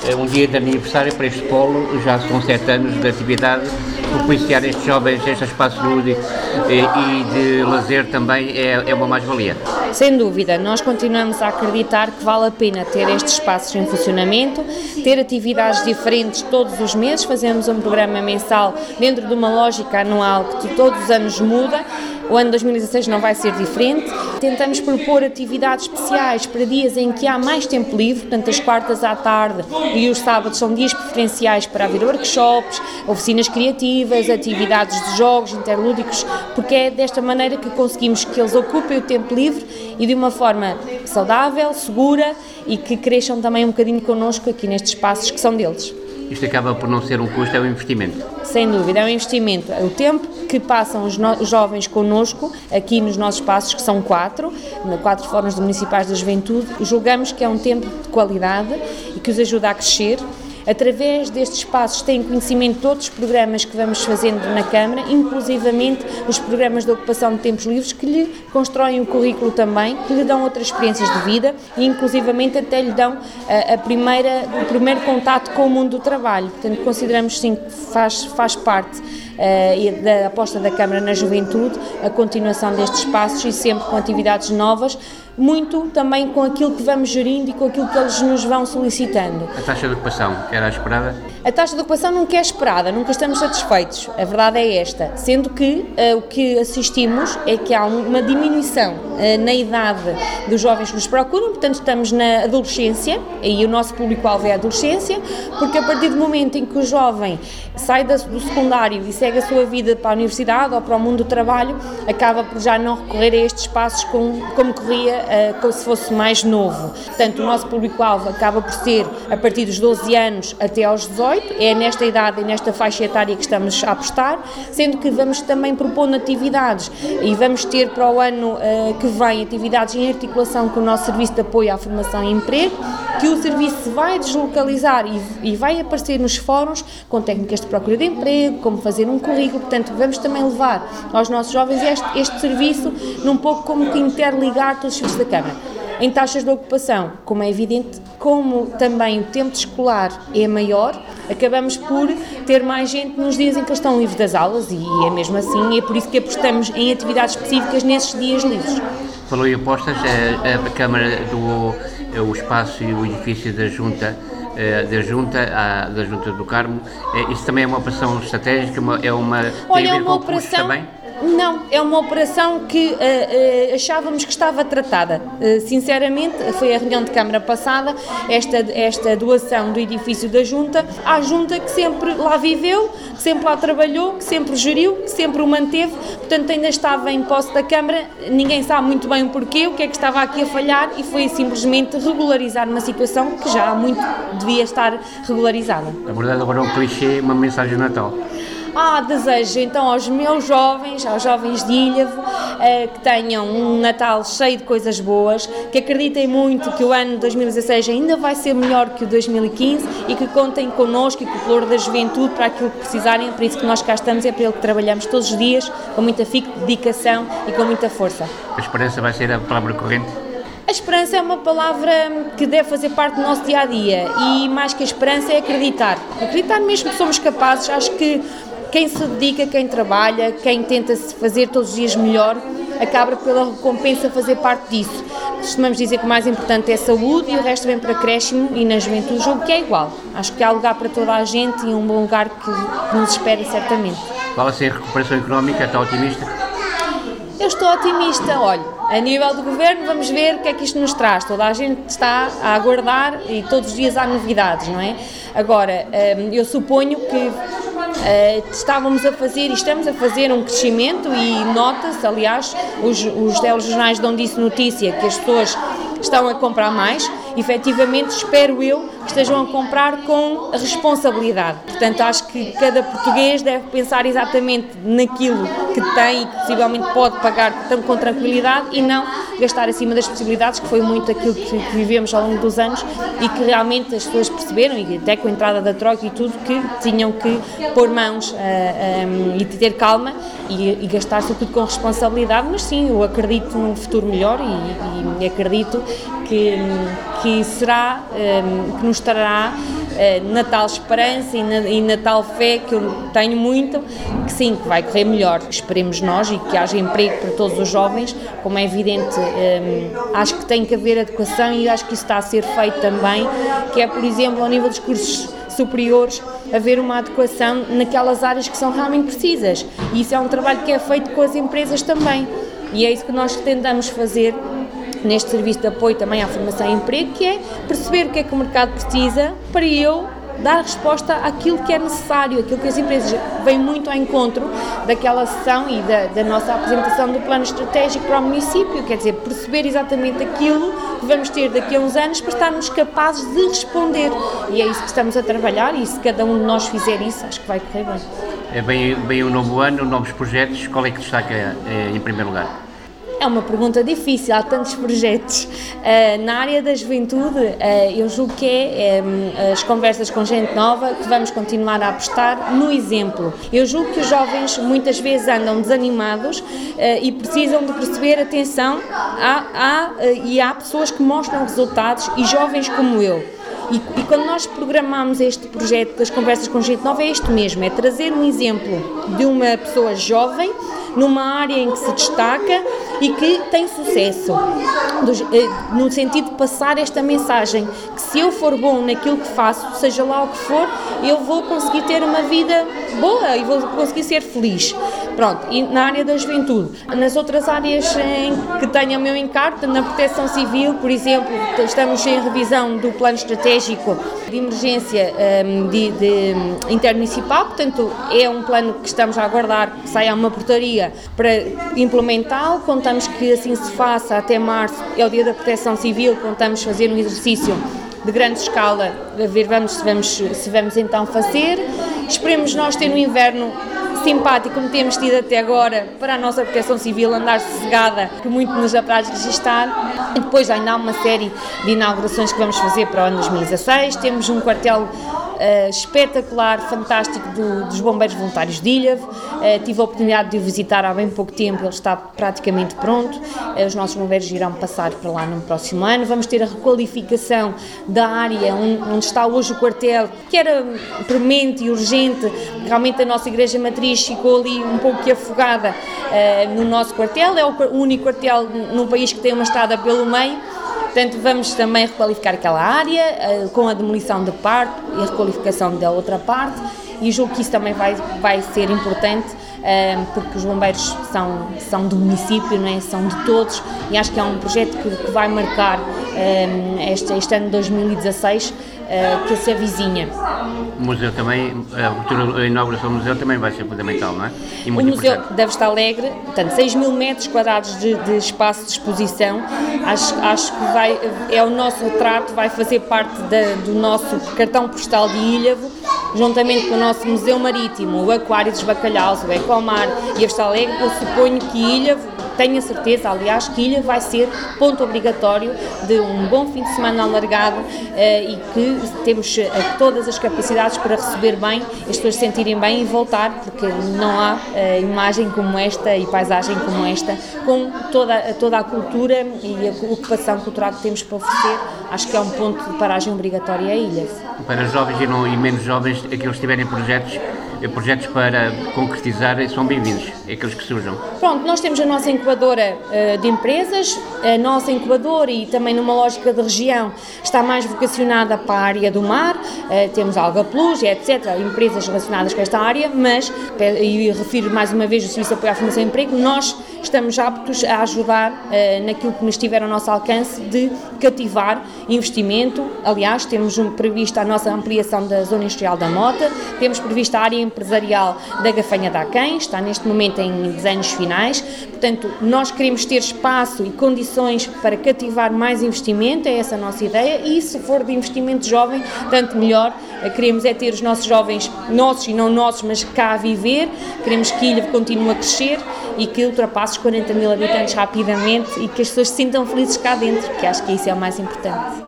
um dia de aniversário para este polo, já são 7 anos de atividade, propiciar estes jovens este espaço de saúde e de lazer também é uma mais-valia. Sem dúvida, nós continuamos a acreditar que vale a pena ter estes espaços em funcionamento, ter atividades diferentes todos os meses, fazemos um programa mensal dentro de uma lógica anual que todos os anos muda. O ano 2016 não vai ser diferente. Tentamos propor atividades especiais para dias em que há mais tempo livre, portanto as quartas à tarde e os sábados são dias preferenciais para haver workshops, oficinas criativas, atividades de jogos interlúdicos, porque é desta maneira que conseguimos que eles ocupem o tempo livre e de uma forma saudável, segura e que cresçam também um bocadinho connosco aqui nestes espaços que são deles. Isto acaba por não ser um custo, é um investimento. Sem dúvida, é um investimento. O tempo que passam os jovens connosco, aqui nos nossos espaços, que são 4 fóruns municipais da juventude, julgamos que é um tempo de qualidade e que os ajuda a crescer. Através destes espaços têm conhecimento de outros programas que vamos fazendo na Câmara, inclusivamente os programas de ocupação de tempos livres que lhe constroem o currículo também, que lhe dão outras experiências de vida e inclusivamente até lhe dão o primeiro contato com o mundo do trabalho. Portanto, consideramos sim que faz parte da aposta da Câmara na juventude, a continuação destes espaços e sempre com atividades novas, muito também com aquilo que vamos gerindo e com aquilo que eles nos vão solicitando. A taxa de ocupação era esperada? A taxa de ocupação nunca é esperada, nunca estamos satisfeitos, a verdade é esta, sendo que o que assistimos é que há uma diminuição na idade dos jovens que nos procuram, portanto estamos na adolescência, e o nosso público-alvo é a adolescência, porque a partir do momento em que o jovem sai do secundário e segue a sua vida para a universidade ou para o mundo do trabalho, acaba por já não recorrer a estes espaços como corria como se fosse mais novo. Portanto, o nosso público-alvo acaba por ser a partir dos 12 anos até aos 18, é nesta idade e nesta faixa etária que estamos a apostar, sendo que vamos também propondo atividades e vamos ter para o ano que vem atividades em articulação com o nosso Serviço de Apoio à Formação e Emprego, que o serviço vai deslocalizar e vai aparecer nos fóruns com técnicas de procura de emprego, como fazer um currículo, portanto vamos também levar aos nossos jovens este serviço num pouco como que interligar todos os serviços da Câmara. Em taxas de ocupação, como é evidente, como também o tempo escolar é maior, acabamos por ter mais gente nos dias em que eles estão livres das aulas e é mesmo assim, e é por isso que apostamos em atividades específicas nesses dias livres. Falou em apostas, a Câmara doou o espaço e o edifício da Junta do Carmo. Isso também é uma operação estratégica, tem a ver com custos também? Não, é uma operação que achávamos que estava tratada. Sinceramente, foi a reunião de Câmara passada, esta doação do edifício da Junta, à Junta que sempre lá viveu, que sempre lá trabalhou, que sempre geriu, que sempre o manteve, portanto ainda estava em posse da Câmara, ninguém sabe muito bem o porquê, o que é que estava aqui a falhar e foi simplesmente regularizar uma situação que já há muito devia estar regularizada. Abordando agora um clichê, uma mensagem de Natal. Desejo então aos meus jovens, aos jovens de Ilhavo, que tenham um Natal cheio de coisas boas, que acreditem muito que o ano 2016 ainda vai ser melhor que o 2015 e que contem connosco e com o valor da juventude para aquilo que precisarem, é por isso que nós cá estamos, é para ele que trabalhamos todos os dias, com muita dedicação e com muita força. A esperança vai ser a palavra corrente? A esperança é uma palavra que deve fazer parte do nosso dia-a-dia e mais que a esperança é acreditar mesmo que somos capazes. Acho que quem se dedica, quem trabalha, quem tenta fazer todos os dias melhor, acaba pela recompensa fazer parte disso. Costumamos dizer que o mais importante é a saúde e o resto vem para acréscimo e na juventude julgo que é igual. Acho que há lugar para toda a gente e um bom lugar que nos espera certamente. Fala-se em recuperação económica, está otimista? Eu estou otimista, olha, a nível do Governo vamos ver o que é que isto nos traz, toda a gente está a aguardar e todos os dias há novidades, não é? Agora, eu suponho que estamos a fazer um crescimento e nota-se, aliás, os telejornais dão disso notícia, que as pessoas estão a comprar mais, efetivamente espero eu que estejam a comprar com responsabilidade. Portanto, acho que cada português deve pensar exatamente naquilo que tem e que possivelmente pode pagar com tranquilidade e não gastar acima das possibilidades, que foi muito aquilo que vivemos ao longo dos anos e que realmente as pessoas perceberam, e até com a entrada da troca e tudo, que tinham que pôr mãos e ter calma e gastar sobretudo com responsabilidade, mas sim, eu acredito num futuro melhor e acredito que será, que mostrará na tal esperança e na tal fé que eu tenho muito, que sim, que vai correr melhor, esperemos nós, e que haja emprego para todos os jovens. Como é evidente, acho que tem que haver adequação, e acho que isso está a ser feito também, que é, por exemplo, ao nível dos cursos superiores, haver uma adequação naquelas áreas que são realmente precisas, e isso é um trabalho que é feito com as empresas também, e é isso que nós tentamos fazer neste serviço de apoio também à formação e emprego, que é perceber o que é que o mercado precisa para eu dar resposta àquilo que é necessário, aquilo que as empresas vêm muito ao encontro daquela sessão e da nossa apresentação do plano estratégico para o município, quer dizer, perceber exatamente aquilo que vamos ter daqui a uns anos para estarmos capazes de responder, e é isso que estamos a trabalhar, e se cada um de nós fizer isso, acho que vai correr bem. É bem um novo ano, novos projetos, qual é que destaca em primeiro lugar? É uma pergunta difícil, há tantos projetos. Na área da juventude, eu julgo que as conversas com gente nova, que vamos continuar a apostar no exemplo. Eu julgo que os jovens muitas vezes andam desanimados e precisam de perceber, atenção, há pessoas que mostram resultados, e jovens como eu. E quando nós programamos este projeto das conversas com gente nova, é isto mesmo, é trazer um exemplo de uma pessoa jovem, numa área em que se destaca e que tem sucesso, no sentido de passar esta mensagem, que se eu for bom naquilo que faço, seja lá o que for, eu vou conseguir ter uma vida boa e vou conseguir ser feliz. Pronto, e na área da juventude. Nas outras áreas em que tenho o meu encargo, na proteção civil, por exemplo, estamos em revisão do plano estratégico de emergência de intermunicipal, portanto é um plano que estamos a aguardar que saia uma portaria para implementá-lo. Contamos que assim se faça até março, é o dia da proteção civil, contamos fazer um exercício de grande escala, a ver se vamos então fazer. Esperemos nós ter um inverno simpático, como temos tido até agora, para a nossa proteção civil andar sossegada, que muito nos apraz registar. E depois ainda há uma série de inaugurações que vamos fazer para o ano 2016. Temos um quartel espetacular, fantástico dos Bombeiros Voluntários de Ilhavo. Tive a oportunidade de o visitar há bem pouco tempo, ele está praticamente pronto. Os nossos bombeiros irão passar para lá no próximo ano. Vamos ter a requalificação da área onde está hoje o quartel, que era premente e urgente. Realmente a nossa igreja matriz ficou ali um pouco afogada no nosso quartel, é o único quartel no país que tem uma estrada pelo meio. Portanto, vamos também requalificar aquela área com a demolição de parte e a requalificação da outra parte, e julgo que isso também vai ser importante, porque os bombeiros são do município, não é? São de todos, e acho que é um projeto que vai marcar este ano de 2016, que se avizinha. O museu também, a inauguração do museu também vai ser fundamental, não é? E o museu deve estar alegre, portanto, 6.000 metros quadrados de espaço de exposição. Acho que é o nosso retrato, vai fazer parte do nosso cartão postal de Ilhavo, juntamente com o nosso museu marítimo, o Aquário dos Bacalhaus, o Ecomar e a Vista Alegre. Eu suponho que Ilhavo, tenho a certeza, aliás, que Ilha vai ser ponto obrigatório de um bom fim de semana alargado, e que temos todas as capacidades para receber bem, as pessoas se sentirem bem e voltar, porque não há imagem como esta e paisagem como esta, com toda a cultura e a ocupação cultural que temos para oferecer. Acho que é um ponto de paragem obrigatória a Ilha. Para jovens e menos jovens, aqueles que tiverem projetos para concretizar, são bem-vindos, aqueles que surjam. Pronto, nós temos a nossa incubadora de empresas, a nossa incubadora, e também numa lógica de região, está mais vocacionada para a área do mar, temos a Alga Plus, etc., empresas relacionadas com esta área, mas, e refiro mais uma vez o Serviço de Apoio à Formação e Emprego, nós estamos aptos a ajudar naquilo que nos estiver ao nosso alcance de cativar investimento. Aliás, temos previsto a nossa ampliação da Zona Industrial da Mota, temos previsto a área empresarial da Gafanha da Aquém, está neste momento em desenhos finais. Portanto, nós queremos ter espaço e condições para cativar mais investimento, é essa a nossa ideia, e se for de investimento jovem, tanto melhor. Queremos é ter os nossos jovens, nossos e não nossos, mas cá a viver. Queremos que Ilha continue a crescer e que ultrapasse os 40.000 habitantes rapidamente, e que as pessoas se sintam felizes cá dentro, que acho que isso é o mais importante.